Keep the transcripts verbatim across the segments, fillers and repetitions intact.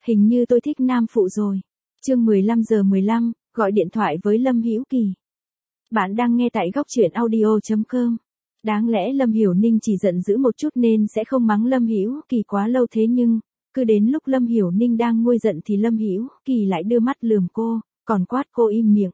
Hình như tôi thích nam phụ rồi. Chương mười lăm giờ mười lăm, gọi điện thoại với Lâm Hữu Kỳ. Bạn đang nghe tại góc truyện audio chấm com. Đáng lẽ Lâm Hiểu Ninh chỉ giận dữ một chút nên sẽ không mắng Lâm Hữu Kỳ quá lâu, thế nhưng cứ đến lúc Lâm Hiểu Ninh đang nguôi giận thì Lâm Hữu Kỳ lại đưa mắt lườm cô, còn quát cô im miệng.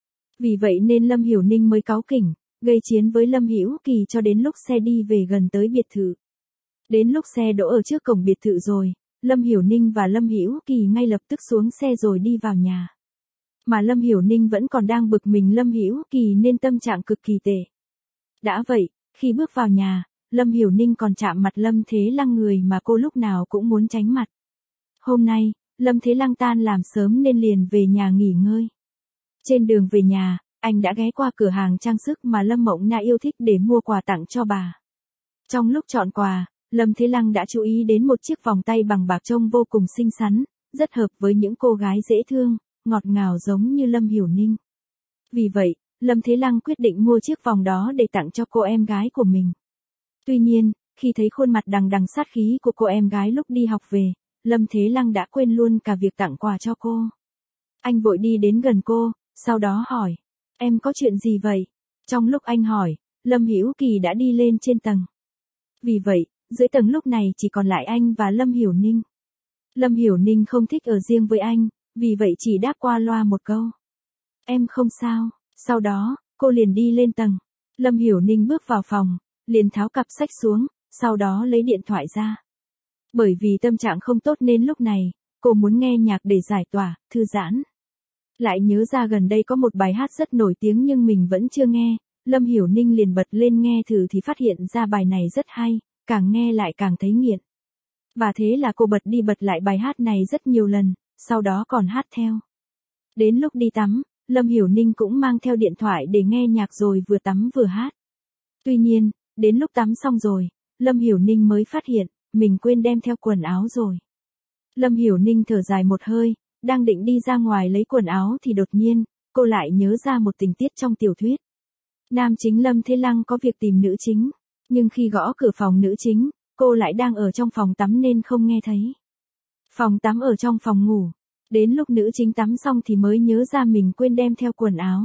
Vì vậy nên Lâm Hiểu Ninh mới cáu kỉnh, gây chiến với Lâm Hữu Kỳ cho đến lúc xe đi về gần tới biệt thự. Đến lúc xe đỗ ở trước cổng biệt thự rồi, Lâm Hiểu Ninh và Lâm Hữu Kỳ ngay lập tức xuống xe rồi đi vào nhà. Mà Lâm Hiểu Ninh vẫn còn đang bực mình Lâm Hữu Kỳ nên tâm trạng cực kỳ tệ. Đã vậy, khi bước vào nhà, Lâm Hiểu Ninh còn chạm mặt Lâm Thế Lăng, người mà cô lúc nào cũng muốn tránh mặt. Hôm nay, Lâm Thế Lăng tan làm sớm nên liền về nhà nghỉ ngơi. Trên đường về nhà, anh đã ghé qua cửa hàng trang sức mà Lâm Mộng Na yêu thích để mua quà tặng cho bà. Trong lúc chọn quà, Lâm Thế Lăng đã chú ý đến một chiếc vòng tay bằng bạc trông vô cùng xinh xắn, rất hợp với những cô gái dễ thương, ngọt ngào giống như Lâm Hiểu Ninh. Vì vậy, Lâm Thế Lăng quyết định mua chiếc vòng đó để tặng cho cô em gái của mình. Tuy nhiên, khi thấy khuôn mặt đằng đằng sát khí của cô em gái lúc đi học về, Lâm Thế Lăng đã quên luôn cả việc tặng quà cho cô. Anh vội đi đến gần cô, sau đó hỏi, em có chuyện gì vậy? Trong lúc anh hỏi, Lâm Hữu Kỳ đã đi lên trên tầng. Vì vậy, dưới tầng lúc này chỉ còn lại anh và Lâm Hiểu Ninh. Lâm Hiểu Ninh không thích ở riêng với anh, vì vậy chỉ đáp qua loa một câu. Em không sao. Sau đó, cô liền đi lên tầng. Lâm Hiểu Ninh bước vào phòng, liền tháo cặp sách xuống, sau đó lấy điện thoại ra. Bởi vì tâm trạng không tốt nên lúc này, cô muốn nghe nhạc để giải tỏa, thư giãn. Lại nhớ ra gần đây có một bài hát rất nổi tiếng nhưng mình vẫn chưa nghe, Lâm Hiểu Ninh liền bật lên nghe thử thì phát hiện ra bài này rất hay, càng nghe lại càng thấy nghiện. Và thế là cô bật đi bật lại bài hát này rất nhiều lần, sau đó còn hát theo. Đến lúc đi tắm, Lâm Hiểu Ninh cũng mang theo điện thoại để nghe nhạc rồi vừa tắm vừa hát. Tuy nhiên, đến lúc tắm xong rồi, Lâm Hiểu Ninh mới phát hiện, mình quên đem theo quần áo rồi. Lâm Hiểu Ninh thở dài một hơi, đang định đi ra ngoài lấy quần áo thì đột nhiên, cô lại nhớ ra một tình tiết trong tiểu thuyết. Nam chính Lâm Thế Lăng có việc tìm nữ chính, nhưng khi gõ cửa phòng nữ chính, cô lại đang ở trong phòng tắm nên không nghe thấy. Phòng tắm ở trong phòng ngủ. Đến lúc nữ chính tắm xong thì mới nhớ ra mình quên đem theo quần áo.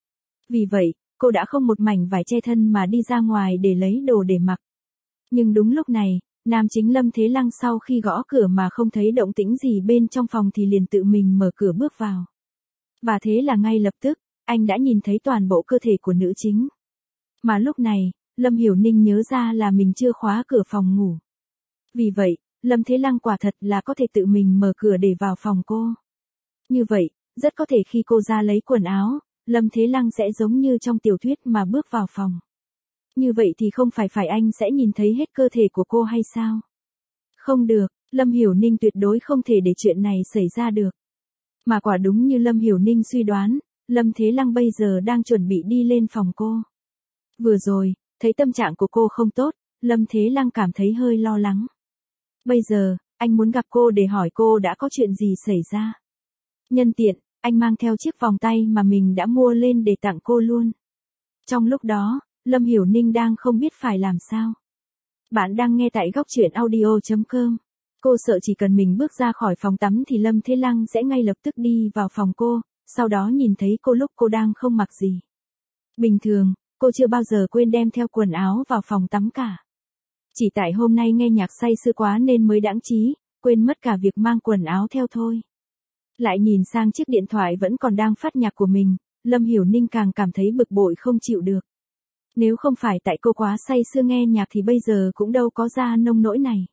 Vì vậy, cô đã không một mảnh vải che thân mà đi ra ngoài để lấy đồ để mặc. Nhưng đúng lúc này, nam chính Lâm Thế Lăng sau khi gõ cửa mà không thấy động tĩnh gì bên trong phòng thì liền tự mình mở cửa bước vào. Và thế là ngay lập tức, anh đã nhìn thấy toàn bộ cơ thể của nữ chính. Mà lúc này, Lâm Hiểu Ninh nhớ ra là mình chưa khóa cửa phòng ngủ. Vì vậy, Lâm Thế Lăng quả thật là có thể tự mình mở cửa để vào phòng cô. Như vậy, rất có thể khi cô ra lấy quần áo, Lâm Thế Lăng sẽ giống như trong tiểu thuyết mà bước vào phòng. Như vậy thì không phải phải anh sẽ nhìn thấy hết cơ thể của cô hay sao? Không được, Lâm Hiểu Ninh tuyệt đối không thể để chuyện này xảy ra được. Mà quả đúng như Lâm Hiểu Ninh suy đoán, Lâm Thế Lăng bây giờ đang chuẩn bị đi lên phòng cô. Vừa rồi, thấy tâm trạng của cô không tốt, Lâm Thế Lăng cảm thấy hơi lo lắng. Bây giờ, anh muốn gặp cô để hỏi cô đã có chuyện gì xảy ra. Nhân tiện, anh mang theo chiếc vòng tay mà mình đã mua lên để tặng cô luôn. Trong lúc đó, Lâm Hiểu Ninh đang không biết phải làm sao. Bạn đang nghe tại góc truyện audio chấm com. Cô sợ chỉ cần mình bước ra khỏi phòng tắm thì Lâm Thế Lăng sẽ ngay lập tức đi vào phòng cô, sau đó nhìn thấy cô lúc cô đang không mặc gì. Bình thường, cô chưa bao giờ quên đem theo quần áo vào phòng tắm cả. Chỉ tại hôm nay nghe nhạc say sưa quá nên mới đãng trí, quên mất cả việc mang quần áo theo thôi. Lại nhìn sang chiếc điện thoại vẫn còn đang phát nhạc của mình, Lâm Hiểu Ninh càng cảm thấy bực bội không chịu được. Nếu không phải tại cô quá say sưa nghe nhạc thì bây giờ cũng đâu có ra nông nỗi này.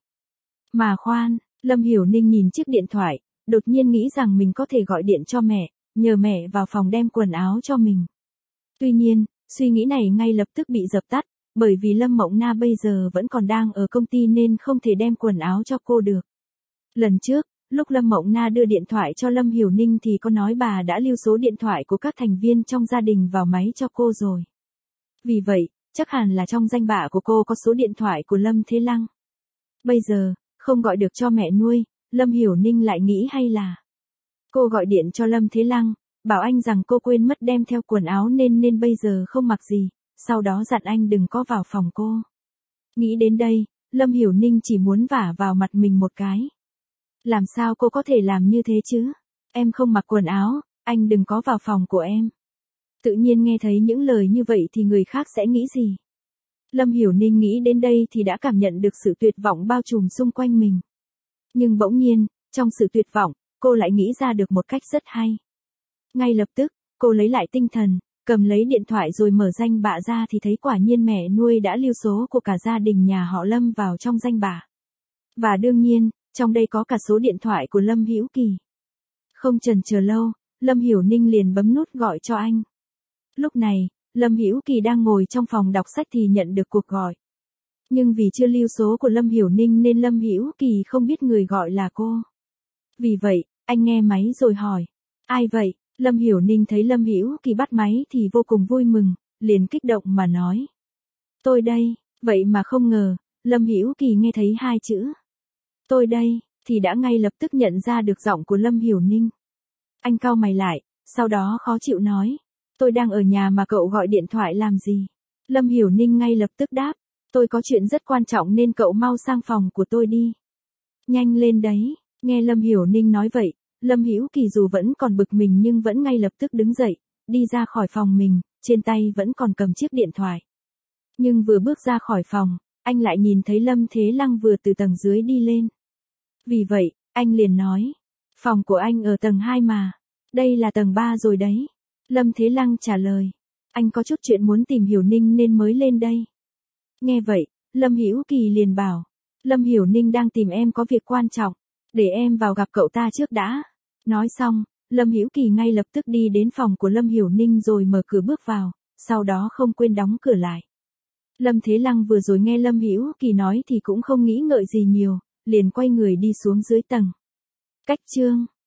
Mà khoan, Lâm Hiểu Ninh nhìn chiếc điện thoại, đột nhiên nghĩ rằng mình có thể gọi điện cho mẹ, nhờ mẹ vào phòng đem quần áo cho mình. Tuy nhiên, suy nghĩ này ngay lập tức bị dập tắt, bởi vì Lâm Mộng Na bây giờ vẫn còn đang ở công ty nên không thể đem quần áo cho cô được. Lần trước, lúc Lâm Mộng Na đưa điện thoại cho Lâm Hiểu Ninh thì có nói bà đã lưu số điện thoại của các thành viên trong gia đình vào máy cho cô rồi. Vì vậy, chắc hẳn là trong danh bạ của cô có số điện thoại của Lâm Thế Lăng. Bây giờ, không gọi được cho mẹ nuôi, Lâm Hiểu Ninh lại nghĩ hay là cô gọi điện cho Lâm Thế Lăng, bảo anh rằng cô quên mất đem theo quần áo nên nên bây giờ không mặc gì, sau đó dặn anh đừng có vào phòng cô. Nghĩ đến đây, Lâm Hiểu Ninh chỉ muốn vả vào mặt mình một cái. Làm sao cô có thể làm như thế chứ? Em không mặc quần áo, anh đừng có vào phòng của em. Tự nhiên nghe thấy những lời như vậy thì người khác sẽ nghĩ gì? Lâm Hiểu Ninh nghĩ đến đây thì đã cảm nhận được sự tuyệt vọng bao trùm xung quanh mình. Nhưng bỗng nhiên, trong sự tuyệt vọng, cô lại nghĩ ra được một cách rất hay. Ngay lập tức, cô lấy lại tinh thần, cầm lấy điện thoại rồi mở danh bạ ra thì thấy quả nhiên mẹ nuôi đã lưu số của cả gia đình nhà họ Lâm vào trong danh bạ. Và đương nhiên, trong đây có cả số điện thoại của Lâm Hữu Kỳ. Không chần chờ lâu, Lâm Hiểu Ninh liền bấm nút gọi cho anh. Lúc này, Lâm Hữu Kỳ đang ngồi trong phòng đọc sách thì nhận được cuộc gọi. Nhưng vì chưa lưu số của Lâm Hiểu Ninh nên Lâm Hữu Kỳ không biết người gọi là cô. Vì vậy, anh nghe máy rồi hỏi. Ai vậy? Lâm Hiểu Ninh thấy Lâm Hữu Kỳ bắt máy thì vô cùng vui mừng, liền kích động mà nói. Tôi đây, vậy mà không ngờ, Lâm Hữu Kỳ nghe thấy hai chữ. Tôi đây, thì đã ngay lập tức nhận ra được giọng của Lâm Hiểu Ninh. Anh cau mày lại, sau đó khó chịu nói. Tôi đang ở nhà mà cậu gọi điện thoại làm gì? Lâm Hiểu Ninh ngay lập tức đáp. Tôi có chuyện rất quan trọng nên cậu mau sang phòng của tôi đi. Nhanh lên đấy, nghe Lâm Hiểu Ninh nói vậy, Lâm Hữu Kỳ dù vẫn còn bực mình nhưng vẫn ngay lập tức đứng dậy, đi ra khỏi phòng mình, trên tay vẫn còn cầm chiếc điện thoại. Nhưng vừa bước ra khỏi phòng, anh lại nhìn thấy Lâm Thế Lăng vừa từ tầng dưới đi lên. Vì vậy, anh liền nói, phòng của anh ở tầng hai mà, đây là tầng ba rồi đấy. Lâm Thế Lăng trả lời, anh có chút chuyện muốn tìm Hiểu Ninh nên mới lên đây. Nghe vậy, Lâm Hữu Kỳ liền bảo, Lâm Hiểu Ninh đang tìm em có việc quan trọng, để em vào gặp cậu ta trước đã. Nói xong, Lâm Hữu Kỳ ngay lập tức đi đến phòng của Lâm Hiểu Ninh rồi mở cửa bước vào, sau đó không quên đóng cửa lại. Lâm Thế Lăng vừa rồi nghe Lâm Hữu Kỳ nói thì cũng không nghĩ ngợi gì nhiều, liền quay người đi xuống dưới tầng. Cách chương